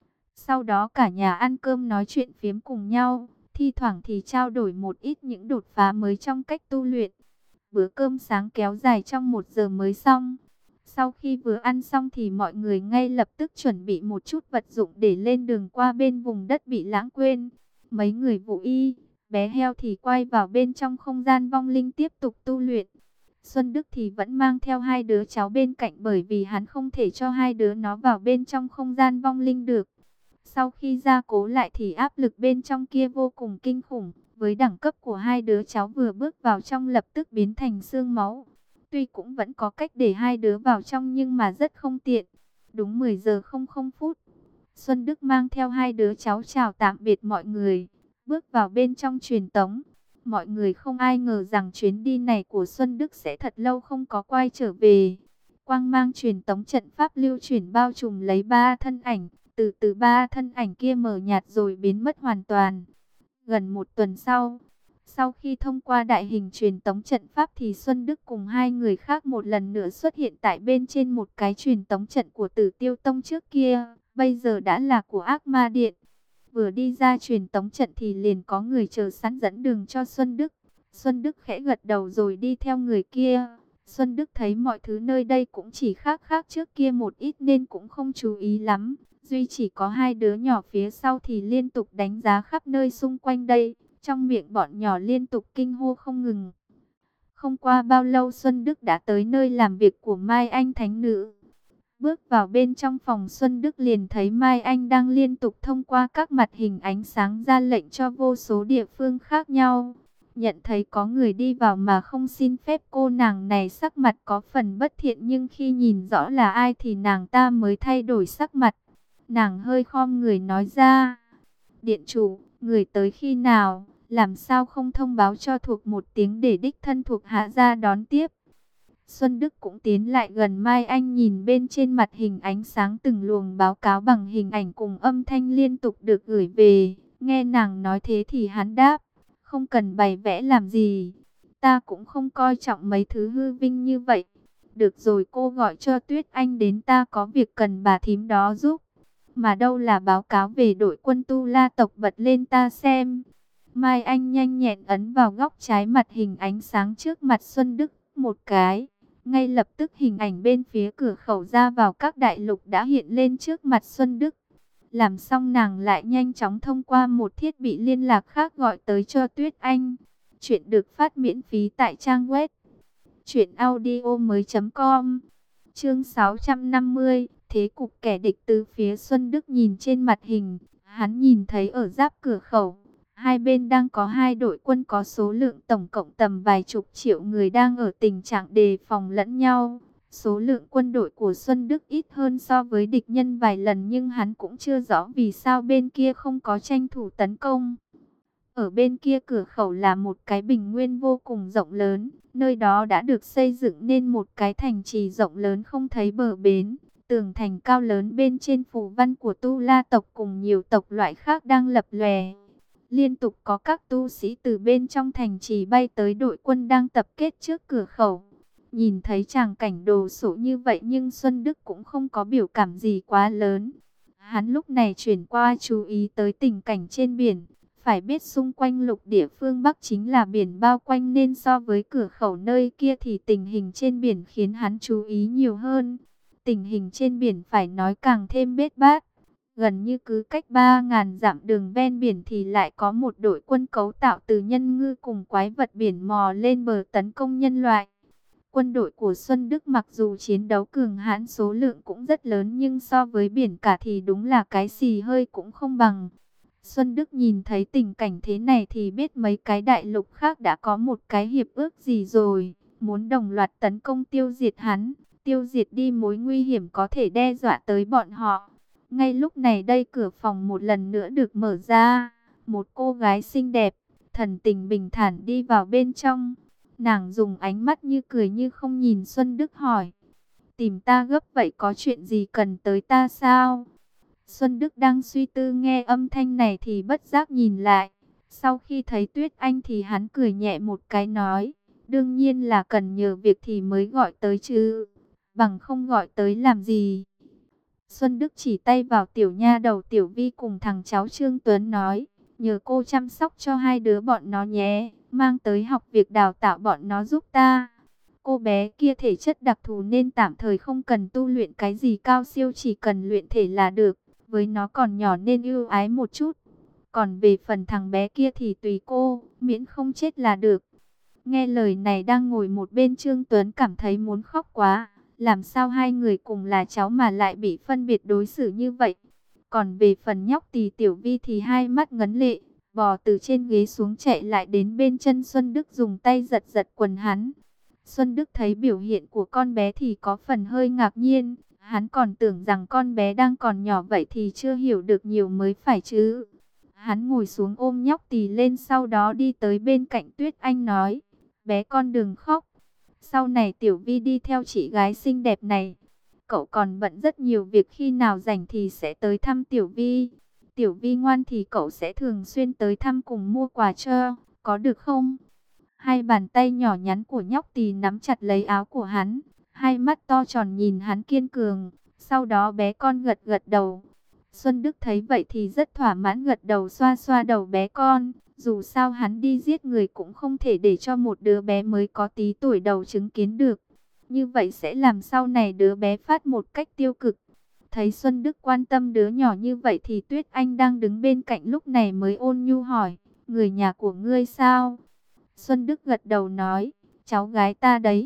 Sau đó cả nhà ăn cơm nói chuyện phiếm cùng nhau. Thi thoảng thì trao đổi một ít những đột phá mới trong cách tu luyện. Bữa cơm sáng kéo dài trong một giờ mới xong. Sau khi vừa ăn xong thì mọi người ngay lập tức chuẩn bị một chút vật dụng để lên đường qua bên vùng đất bị lãng quên. Mấy người Vũ Y, bé heo thì quay vào bên trong không gian vong linh tiếp tục tu luyện. Xuân Đức thì vẫn mang theo hai đứa cháu bên cạnh bởi vì hắn không thể cho hai đứa nó vào bên trong không gian vong linh được. Sau khi gia cố lại thì áp lực bên trong kia vô cùng kinh khủng. Với đẳng cấp của hai đứa cháu vừa bước vào trong lập tức biến thành xương máu. Tuy cũng vẫn có cách để hai đứa vào trong nhưng mà rất không tiện. Đúng mười giờ không không phút, Xuân Đức mang theo hai đứa cháu chào tạm biệt mọi người, bước vào bên trong truyền tống. Mọi người không ai ngờ rằng chuyến đi này của Xuân Đức sẽ thật lâu không có quay trở về. Quang mang truyền tống trận pháp lưu chuyển bao trùm lấy ba thân ảnh. Từ từ ba thân ảnh kia mờ nhạt rồi biến mất hoàn toàn. Gần một tuần sau, sau khi thông qua đại hình truyền tống trận pháp thì Xuân Đức cùng hai người khác một lần nữa xuất hiện tại bên trên một cái truyền tống trận của Tử Tiêu Tông trước kia, bây giờ đã là của Ác Ma Điện. Vừa đi ra truyền tống trận thì liền có người chờ sẵn dẫn đường cho Xuân Đức. Xuân Đức khẽ gật đầu rồi đi theo người kia. Xuân Đức thấy mọi thứ nơi đây cũng chỉ khác khác trước kia một ít nên cũng không chú ý lắm. Duy chỉ có hai đứa nhỏ phía sau thì liên tục đánh giá khắp nơi xung quanh đây. Trong miệng bọn nhỏ liên tục kinh hô không ngừng. Không qua bao lâu Xuân Đức đã tới nơi làm việc của Mai Anh Thánh Nữ. Bước vào bên trong phòng, Xuân Đức liền thấy Mai Anh đang liên tục thông qua các mặt hình ánh sáng ra lệnh cho vô số địa phương khác nhau. Nhận thấy có người đi vào mà không xin phép, cô nàng này sắc mặt có phần bất thiện, nhưng khi nhìn rõ là ai thì nàng ta mới thay đổi sắc mặt. Nàng hơi khom người nói ra: Điện chủ, người tới khi nào, làm sao không thông báo cho thuộc một tiếng để đích thân thuộc hạ ra đón tiếp. Xuân Đức cũng tiến lại gần Mai Anh, nhìn bên trên mặt hình ánh sáng từng luồng báo cáo bằng hình ảnh cùng âm thanh liên tục được gửi về. Nghe nàng nói thế thì hắn đáp: Không cần bày vẽ làm gì, ta cũng không coi trọng mấy thứ hư vinh như vậy. Được rồi, cô gọi cho Tuyết Anh đến, ta có việc cần bà thím đó giúp. Mà đâu là báo cáo về đội quân Tu La tộc, bật lên ta xem. Mai Anh nhanh nhẹn ấn vào góc trái mặt hình ánh sáng trước mặt Xuân Đức một cái. Ngay lập tức hình ảnh bên phía cửa khẩu ra vào các đại lục đã hiện lên trước mặt Xuân Đức. Làm xong nàng lại nhanh chóng thông qua một thiết bị liên lạc khác gọi tới cho Tuyết Anh. Chuyện được phát miễn phí tại trang web truyện audio mới chấm com. Chương sáu trăm năm mươi, thế cục kẻ địch từ phía Xuân Đức. Nhìn trên mặt hình, hắn nhìn thấy ở giáp cửa khẩu, hai bên đang có hai đội quân có số lượng tổng cộng tầm vài chục triệu người đang ở tình trạng đề phòng lẫn nhau. Số lượng quân đội của Xuân Đức ít hơn so với địch nhân vài lần, nhưng hắn cũng chưa rõ vì sao bên kia không có tranh thủ tấn công. Ở bên kia cửa khẩu là một cái bình nguyên vô cùng rộng lớn, nơi đó đã được xây dựng nên một cái thành trì rộng lớn không thấy bờ bến. Tường thành cao lớn bên trên phù văn của Tu La tộc cùng nhiều tộc loại khác đang lập lòe. Liên tục có các tu sĩ từ bên trong thành trì bay tới đội quân đang tập kết trước cửa khẩu. Nhìn thấy tràng cảnh đồ sộ như vậy nhưng Xuân Đức cũng không có biểu cảm gì quá lớn. Hắn lúc này chuyển qua chú ý tới tình cảnh trên biển. Phải biết xung quanh lục địa phương Bắc chính là biển bao quanh, nên so với cửa khẩu nơi kia thì tình hình trên biển khiến hắn chú ý nhiều hơn. Tình hình trên biển phải nói càng thêm bết bát. Gần như cứ cách ba ngàn dặm đường ven biển thì lại có một đội quân cấu tạo từ nhân ngư cùng quái vật biển mò lên bờ tấn công nhân loại. Quân đội của Xuân Đức mặc dù chiến đấu cường hãn, số lượng cũng rất lớn, nhưng so với biển cả thì đúng là cái xì hơi cũng không bằng. Xuân Đức nhìn thấy tình cảnh thế này thì biết mấy cái đại lục khác đã có một cái hiệp ước gì rồi, muốn đồng loạt tấn công tiêu diệt hắn, tiêu diệt đi mối nguy hiểm có thể đe dọa tới bọn họ. Ngay lúc này đây cửa phòng một lần nữa được mở ra, một cô gái xinh đẹp, thần tình bình thản đi vào bên trong. Nàng dùng ánh mắt như cười như không nhìn Xuân Đức hỏi: Tìm ta gấp vậy, có chuyện gì cần tới ta sao? Xuân Đức đang suy tư, nghe âm thanh này thì bất giác nhìn lại. Sau khi thấy Tuyết Anh thì hắn cười nhẹ một cái nói: Đương nhiên là cần nhờ việc thì mới gọi tới chứ, bằng không gọi tới làm gì. Xuân Đức chỉ tay vào tiểu nha đầu Tiểu Vi cùng thằng cháu Trương Tuấn nói: Nhờ cô chăm sóc cho hai đứa bọn nó nhé, mang tới học việc đào tạo bọn nó giúp ta. Cô bé kia thể chất đặc thù nên tạm thời không cần tu luyện cái gì cao siêu, chỉ cần luyện thể là được. Với nó còn nhỏ nên ưu ái một chút. Còn về phần thằng bé kia thì tùy cô, miễn không chết là được. Nghe lời này đang ngồi một bên Trương Tuấn cảm thấy muốn khóc quá. Làm sao hai người cùng là cháu mà lại bị phân biệt đối xử như vậy? Còn về phần nhóc tỳ Tiểu Vi thì hai mắt ngấn lệ, bò từ trên ghế xuống chạy lại đến bên chân Xuân Đức, dùng tay giật giật quần hắn. Xuân Đức thấy biểu hiện của con bé thì có phần hơi ngạc nhiên. Hắn còn tưởng rằng con bé đang còn nhỏ vậy thì chưa hiểu được nhiều mới phải chứ. Hắn ngồi xuống ôm nhóc tỳ lên, sau đó đi tới bên cạnh Tuyết Anh nói: Bé con đừng khóc. Sau này Tiểu Vi đi theo chị gái xinh đẹp này. Cậu còn bận rất nhiều việc, khi nào rảnh thì sẽ tới thăm Tiểu Vi. Tiểu Vi ngoan thì cậu sẽ thường xuyên tới thăm cùng mua quà cho, có được không? Hai bàn tay nhỏ nhắn của nhóc tỳ nắm chặt lấy áo của hắn. Hai mắt to tròn nhìn hắn kiên cường. Sau đó bé con gật gật đầu. Xuân Đức thấy vậy thì rất thỏa mãn, gật đầu xoa xoa đầu bé con. Dù sao hắn đi giết người cũng không thể để cho một đứa bé mới có tí tuổi đầu chứng kiến được. như vậy sẽ làm sau này đứa bé phát một cách tiêu cực. Thấy Xuân Đức quan tâm đứa nhỏ như vậy thì Tuyết Anh đang đứng bên cạnh lúc này mới ôn nhu hỏi, người nhà của ngươi sao? Xuân Đức gật đầu nói, cháu gái ta đấy.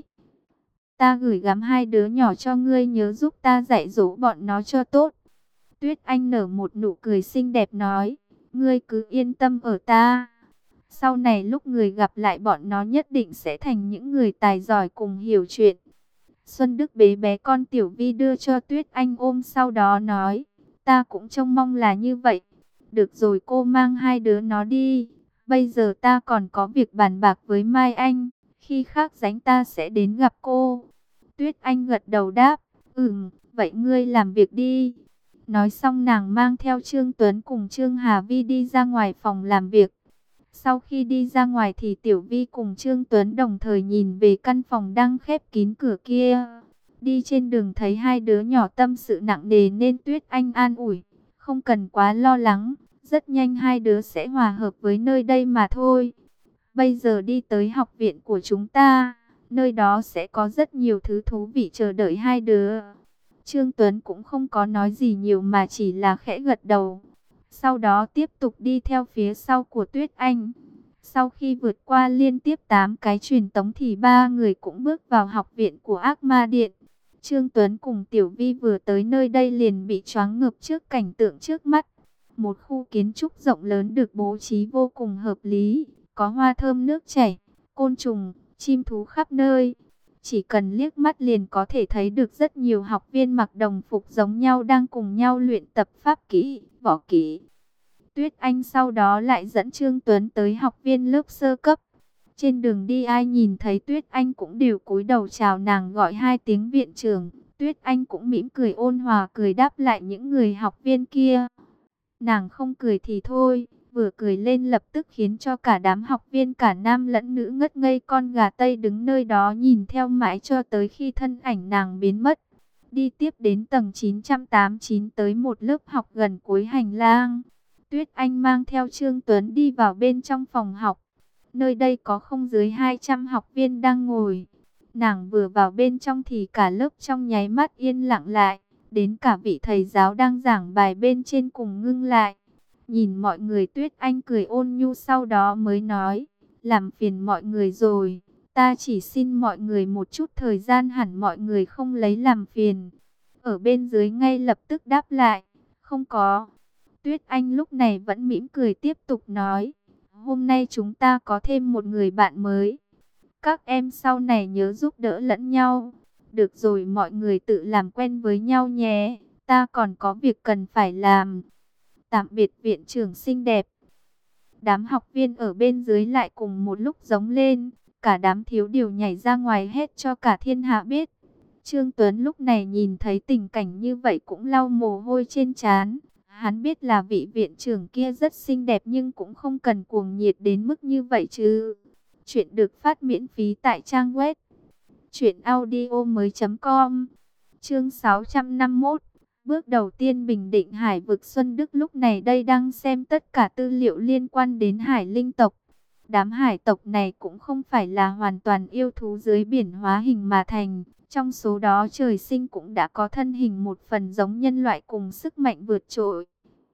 Ta gửi gắm hai đứa nhỏ cho ngươi, nhớ giúp ta dạy dỗ bọn nó cho tốt. Tuyết Anh nở một nụ cười xinh đẹp nói, ngươi cứ yên tâm ở ta. Sau này lúc người gặp lại bọn nó nhất định sẽ thành những người tài giỏi cùng hiểu chuyện. Xuân Đức bế bé con Tiểu Vi đưa cho Tuyết Anh ôm, sau đó nói, ta cũng trông mong là như vậy. Được rồi, cô mang hai đứa nó đi. Bây giờ ta còn có việc bàn bạc với Mai Anh. Khi khác rảnh ta sẽ đến gặp cô. Tuyết Anh gật đầu đáp, ừm, vậy ngươi làm việc đi. Nói xong nàng mang theo Trương Tuấn cùng Trương Hà Vi đi ra ngoài phòng làm việc. Sau khi đi ra ngoài thì Tiểu Vi cùng Trương Tuấn đồng thời nhìn về căn phòng đang khép kín cửa kia. Đi trên đường thấy hai đứa nhỏ tâm sự nặng nề nên Tuyết Anh an ủi, không cần quá lo lắng, rất nhanh hai đứa sẽ hòa hợp với nơi đây mà thôi. Bây giờ đi tới học viện của chúng ta, nơi đó sẽ có rất nhiều thứ thú vị chờ đợi hai đứa. Trương Tuấn cũng không có nói gì nhiều mà chỉ là khẽ gật đầu. Sau đó tiếp tục đi theo phía sau của Tuyết Anh. Sau khi vượt qua liên tiếp tám cái truyền tống thì ba người cũng bước vào học viện của Ác Ma Điện. Trương Tuấn cùng Tiểu Vi vừa tới nơi đây liền bị choáng ngợp trước cảnh tượng trước mắt. Một khu kiến trúc rộng lớn được bố trí vô cùng hợp lý, có hoa thơm nước chảy, côn trùng, chim thú khắp nơi. Chỉ cần liếc mắt liền có thể thấy được rất nhiều học viên mặc đồng phục giống nhau đang cùng nhau luyện tập pháp kỹ, võ kỹ. Tuyết Anh sau đó lại dẫn Trương Tuấn tới học viên lớp sơ cấp. Trên đường đi ai nhìn thấy Tuyết Anh cũng đều cúi đầu chào nàng, gọi hai tiếng viện trưởng. Tuyết Anh cũng mỉm cười ôn hòa cười đáp lại những người học viên kia. Nàng không cười thì thôi, vừa cười lên lập tức khiến cho cả đám học viên cả nam lẫn nữ ngất ngây, con gà Tây đứng nơi đó nhìn theo mãi cho tới khi thân ảnh nàng biến mất. Đi tiếp đến tầng chín trăm tám mươi chín tới một lớp học gần cuối hành lang. Tuyết Anh mang theo Trương Tuấn đi vào bên trong phòng học. Nơi đây có không dưới hai trăm học viên đang ngồi. Nàng vừa vào bên trong thì cả lớp trong nháy mắt yên lặng lại. Đến cả vị thầy giáo đang giảng bài bên trên cùng ngưng lại. Nhìn mọi người, Tuyết Anh cười ôn nhu sau đó mới nói, làm phiền mọi người rồi. Ta chỉ xin mọi người một chút thời gian, hẳn mọi người không lấy làm phiền. Ở bên dưới ngay lập tức đáp lại, không có. Tuyết Anh lúc này vẫn mỉm cười tiếp tục nói, hôm nay chúng ta có thêm một người bạn mới. Các em sau này nhớ giúp đỡ lẫn nhau. Được rồi, mọi người tự làm quen với nhau nhé. Ta còn có việc cần phải làm. Tạm biệt viện trưởng xinh đẹp. Đám học viên ở bên dưới lại cùng một lúc giống lên. Cả đám thiếu điều nhảy ra ngoài hết cho cả thiên hạ biết. Trương Tuấn lúc này nhìn thấy tình cảnh như vậy cũng lau mồ hôi trên trán. Hắn biết là vị viện trưởng kia rất xinh đẹp nhưng cũng không cần cuồng nhiệt đến mức như vậy chứ. Chuyện được phát miễn phí tại trang web truyện audio mới chấm com. Chương sáu trăm năm mươi mốt. Bước đầu tiên bình định hải vực. Xuân Đức lúc này đây đang xem tất cả tư liệu liên quan đến hải linh tộc. Đám hải tộc này cũng không phải là hoàn toàn yêu thú dưới biển hóa hình mà thành. Trong số đó trời sinh cũng đã có thân hình một phần giống nhân loại cùng sức mạnh vượt trội.